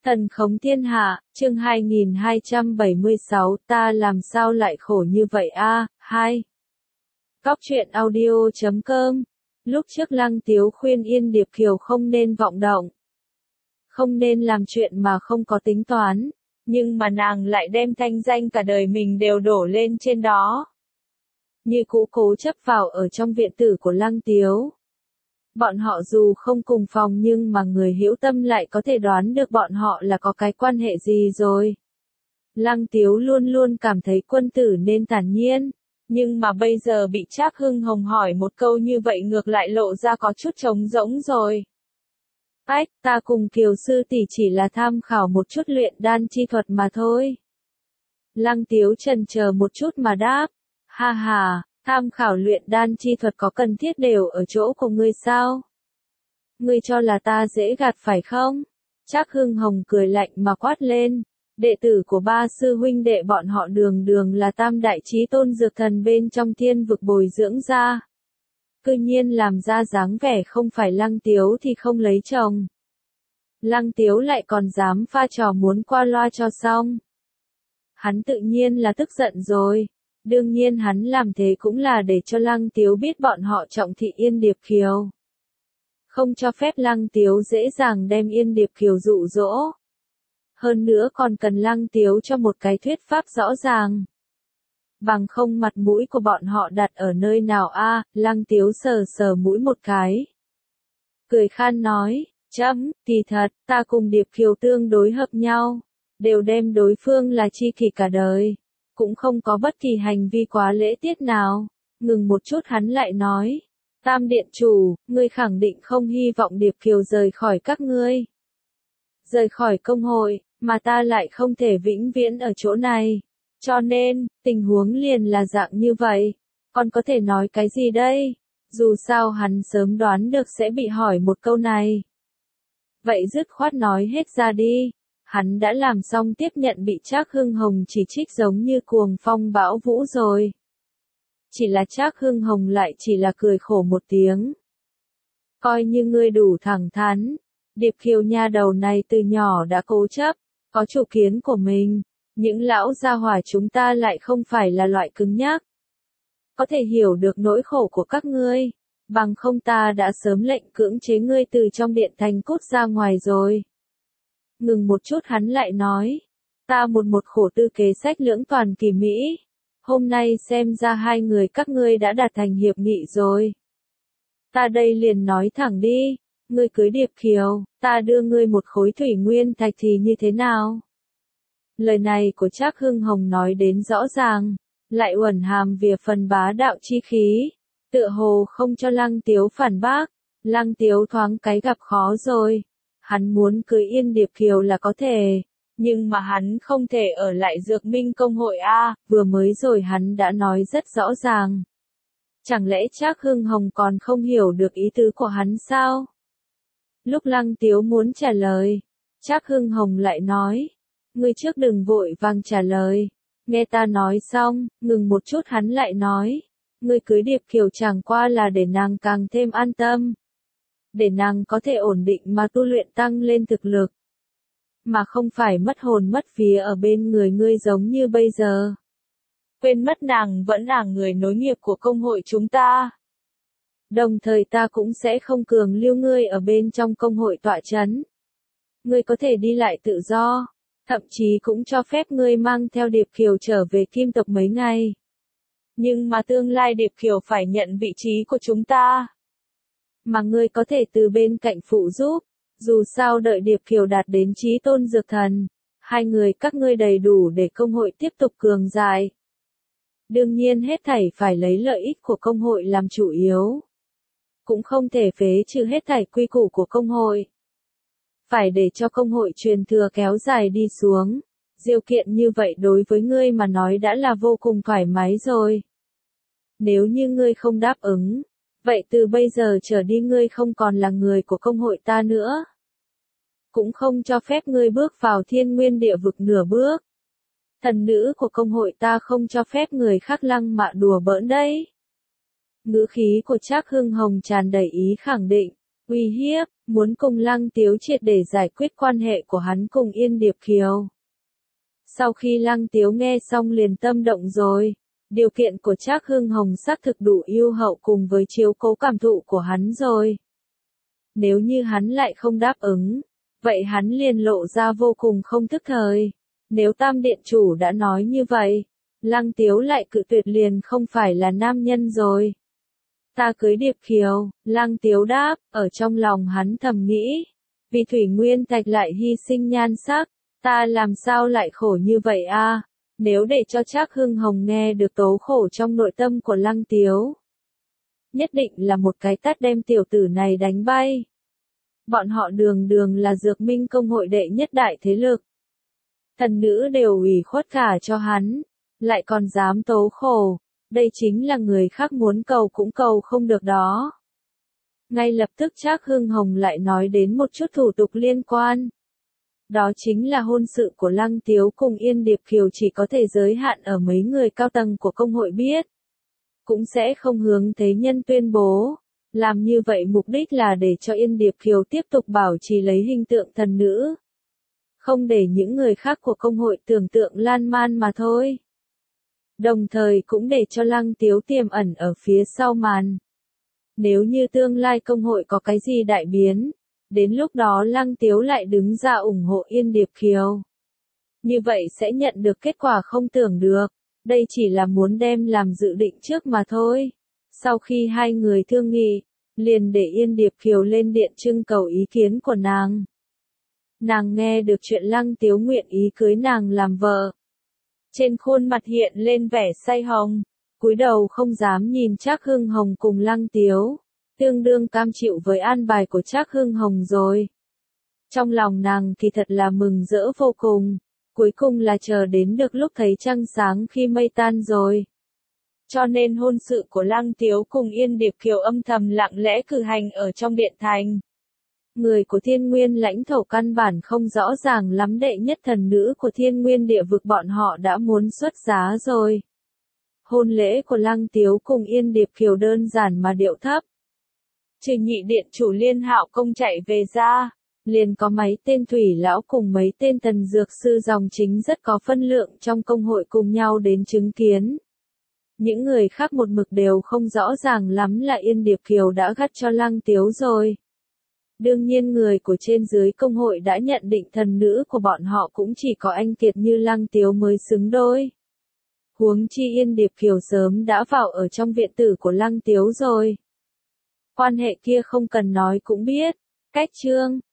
Thần khống thiên hạ, chương 2276, ta làm sao lại khổ như vậy a? 2. Cóc truyện audio.com. Lúc trước Lăng Tiếu khuyên Yên Điệp Kiều không nên vọng động, không nên làm chuyện mà không có tính toán, nhưng mà nàng lại đem thanh danh cả đời mình đều đổ lên trên đó. Như cũ cố chấp vào ở trong viện tử của Lăng Tiếu. Bọn họ dù không cùng phòng nhưng mà người hữu tâm lại có thể đoán được bọn họ là có cái quan hệ gì rồi. Lăng Tiếu luôn luôn cảm thấy quân tử nên thản nhiên, nhưng mà bây giờ bị Trác Hưng Hồng hỏi một câu như vậy ngược lại lộ ra có chút trống rỗng rồi. Ách, ta cùng Kiều sư tỷ chỉ là tham khảo một chút luyện đan chi thuật mà thôi. Lăng Tiếu chần chờ một chút mà đáp, ha ha. Tham khảo luyện đan chi thuật có cần thiết đều ở chỗ của ngươi sao? Ngươi cho là ta dễ gạt phải không? Trác Hưng Hồng cười lạnh mà quát lên. Đệ tử của ba sư huynh đệ bọn họ đường đường là tam đại chí tôn dược thần bên trong thiên vực bồi dưỡng ra. Cư nhiên làm ra dáng vẻ không phải Lăng Tiếu thì không lấy chồng. Lăng Tiếu lại còn dám pha trò muốn qua loa cho xong. Hắn tự nhiên là tức giận rồi. Đương nhiên hắn làm thế cũng là để cho Lăng Tiếu biết bọn họ trọng thị Yên Điệp Kiều. Không cho phép Lăng Tiếu dễ dàng đem Yên Điệp Kiều dụ dỗ. Hơn nữa còn cần Lăng Tiếu cho một cái thuyết pháp rõ ràng. Bằng không mặt mũi của bọn họ đặt ở nơi nào a? Lăng Tiếu sờ sờ mũi một cái. Cười khan nói, chấm, kỳ thật, ta cùng Điệp Kiều tương đối hợp nhau. Đều đem đối phương là tri kỷ cả đời. Cũng không có bất kỳ hành vi quá lễ tiết nào. Ngừng một chút hắn lại nói. Tam điện chủ, ngươi khẳng định không hy vọng Điệp Kiều rời khỏi các ngươi. Rời khỏi công hội, mà ta lại không thể vĩnh viễn ở chỗ này. Cho nên, tình huống liền là dạng như vậy. Còn có thể nói cái gì đây? Dù sao hắn sớm đoán được sẽ bị hỏi một câu này. Vậy dứt khoát nói hết ra đi. Hắn đã làm xong tiếp nhận bị Trác Hưng Hồng chỉ trích giống như cuồng phong bão vũ rồi. Chỉ là Trác Hưng Hồng lại chỉ là cười khổ một tiếng. Coi như ngươi đủ thẳng thắn. Điệp Kiều nha đầu này từ nhỏ đã cố chấp, có chủ kiến của mình. Những lão gia hỏa chúng ta lại không phải là loại cứng nhắc. Có thể hiểu được nỗi khổ của các ngươi. Bằng không ta đã sớm lệnh cưỡng chế ngươi từ trong điện thành cút ra ngoài rồi. Ngừng một chút hắn lại nói. Ta một khổ tư kế sách lưỡng toàn kỳ Mỹ. Hôm nay xem ra hai người các ngươi đã đạt thành hiệp nghị rồi. Ta đây liền nói thẳng đi. Ngươi cưới Điệp Kiều, ta đưa ngươi một khối thủy nguyên thạch thì như thế nào? Lời này của Trác Hưng Hồng nói đến rõ ràng. Lại uẩn hàm vỉa phần bá đạo chi khí. Tựa hồ không cho Lăng Tiếu phản bác. Lăng Tiếu thoáng cái gặp khó rồi. Hắn muốn cưới Yên Điệp Kiều là có thể, nhưng mà hắn không thể ở lại Dược Minh công hội a, vừa mới rồi hắn đã nói rất rõ ràng. Chẳng lẽ Trác Hưng Hồng còn không hiểu được ý tứ của hắn sao? Lúc Lăng Tiếu muốn trả lời, Trác Hưng Hồng lại nói, ngươi trước đừng vội vàng trả lời. Nghe ta nói xong, ngừng một chút hắn lại nói, ngươi cưới Điệp Kiều chẳng qua là để nàng càng thêm an tâm. Để nàng có thể ổn định mà tu luyện tăng lên thực lực. Mà không phải mất hồn mất vía ở bên người ngươi giống như bây giờ. Quên mất nàng vẫn là người nối nghiệp của công hội chúng ta. Đồng thời ta cũng sẽ không cường lưu ngươi ở bên trong công hội tọa chấn. Ngươi có thể đi lại tự do, thậm chí cũng cho phép ngươi mang theo Điệp Kiều trở về Kim tộc mấy ngày. Nhưng mà tương lai Điệp Kiều phải nhận vị trí của chúng ta. Mà ngươi có thể từ bên cạnh phụ giúp, dù sao đợi Điệp Kiều đạt đến chí tôn dược thần, hai người các ngươi đầy đủ để công hội tiếp tục cường dài. Đương nhiên hết thảy phải lấy lợi ích của công hội làm chủ yếu. Cũng không thể phế trừ hết thảy quy củ của công hội. Phải để cho công hội truyền thừa kéo dài đi xuống. Điều kiện như vậy đối với ngươi mà nói đã là vô cùng thoải mái rồi. Nếu như ngươi không đáp ứng, vậy từ bây giờ trở đi ngươi không còn là người của công hội ta nữa. Cũng không cho phép ngươi bước vào Thiên Nguyên địa vực nửa bước. Thần nữ của công hội ta không cho phép người khác lăng mạ đùa bỡn đấy. Ngữ khí của Trác Hưng Hồng tràn đầy ý khẳng định. uy hiếp, muốn cùng Lăng Tiếu triệt để giải quyết quan hệ của hắn cùng Yên Điệp Kiều. Sau khi Lăng Tiếu nghe xong liền tâm động rồi, điều kiện của Trác Hưng Hồng xác thực đủ ưu hậu cùng với chiếu cố cảm thụ của hắn rồi. Nếu như hắn lại không đáp ứng, vậy hắn liền lộ ra vô cùng không thức thời. Nếu Tam Điện Chủ đã nói như vậy, Lăng Tiếu lại cự tuyệt liền không phải là nam nhân rồi. Ta cưới Điệp Kiều, Lăng Tiếu đáp, ở trong lòng hắn thầm nghĩ. Vì Thủy Nguyên Thạch lại hy sinh nhan sắc, ta làm sao lại khổ như vậy a? Nếu để cho Trác Hưng Hồng nghe được tố khổ trong nội tâm của Lăng Tiếu, nhất định là một cái tát đem tiểu tử này đánh bay. Bọn họ đường đường là Dược Minh Công hội đệ nhất đại thế lực. Thần nữ đều ủy khuất cả cho hắn, lại còn dám tố khổ, đây chính là người khác muốn cầu cũng cầu không được đó. Ngay lập tức Trác Hưng Hồng lại nói đến một chút thủ tục liên quan. Đó chính là hôn sự của Lăng Tiếu cùng Yên Điệp Kiều chỉ có thể giới hạn ở mấy người cao tầng của công hội biết. Cũng sẽ không hướng thế nhân tuyên bố. Làm như vậy mục đích là để cho Yên Điệp Kiều tiếp tục bảo trì lấy hình tượng thần nữ. Không để những người khác của công hội tưởng tượng lan man mà thôi. Đồng thời cũng để cho Lăng Tiếu tiềm ẩn ở phía sau màn. Nếu như tương lai công hội có cái gì đại biến, đến lúc đó Lăng Tiếu lại đứng ra ủng hộ Yên Điệp Kiều. Như vậy sẽ nhận được kết quả không tưởng được. Đây chỉ là muốn đem làm dự định trước mà thôi. Sau khi hai người thương nghị, liền để Yên Điệp Kiều lên điện trưng cầu ý kiến của nàng. Nàng nghe được chuyện Lăng Tiếu nguyện ý cưới nàng làm vợ. Trên khuôn mặt hiện lên vẻ say hồng, cúi đầu không dám nhìn Trác Hưng Hồng cùng Lăng Tiếu, tương đương cam chịu với an bài của Trác Hưng Hồng rồi. Trong lòng nàng thì thật là mừng rỡ vô cùng, cuối cùng là chờ đến được lúc thấy trăng sáng khi mây tan rồi. Cho nên hôn sự của Lăng Tiếu cùng Yên Điệp Kiều âm thầm lặng lẽ cử hành ở trong điện thành. Người của Thiên Nguyên lãnh thổ căn bản không rõ ràng lắm đệ nhất thần nữ của Thiên Nguyên địa vực bọn họ đã muốn xuất giá rồi. Hôn lễ của Lăng Tiếu cùng Yên Điệp Kiều đơn giản mà điệu thấp. Trừ nhị điện chủ Liên Hạo Công chạy về ra, liền có mấy tên thủy lão cùng mấy tên thần dược sư dòng chính rất có phân lượng trong công hội cùng nhau đến chứng kiến. Những người khác một mực đều không rõ ràng lắm là Yên Điệp Kiều đã gắt cho Lăng Tiếu rồi. Đương nhiên người của trên dưới công hội đã nhận định thần nữ của bọn họ cũng chỉ có anh kiệt như Lăng Tiếu mới xứng đôi. Huống chi Yên Điệp Kiều sớm đã vào ở trong viện tử của Lăng Tiếu rồi. Quan hệ kia không cần nói cũng biết. Cách chương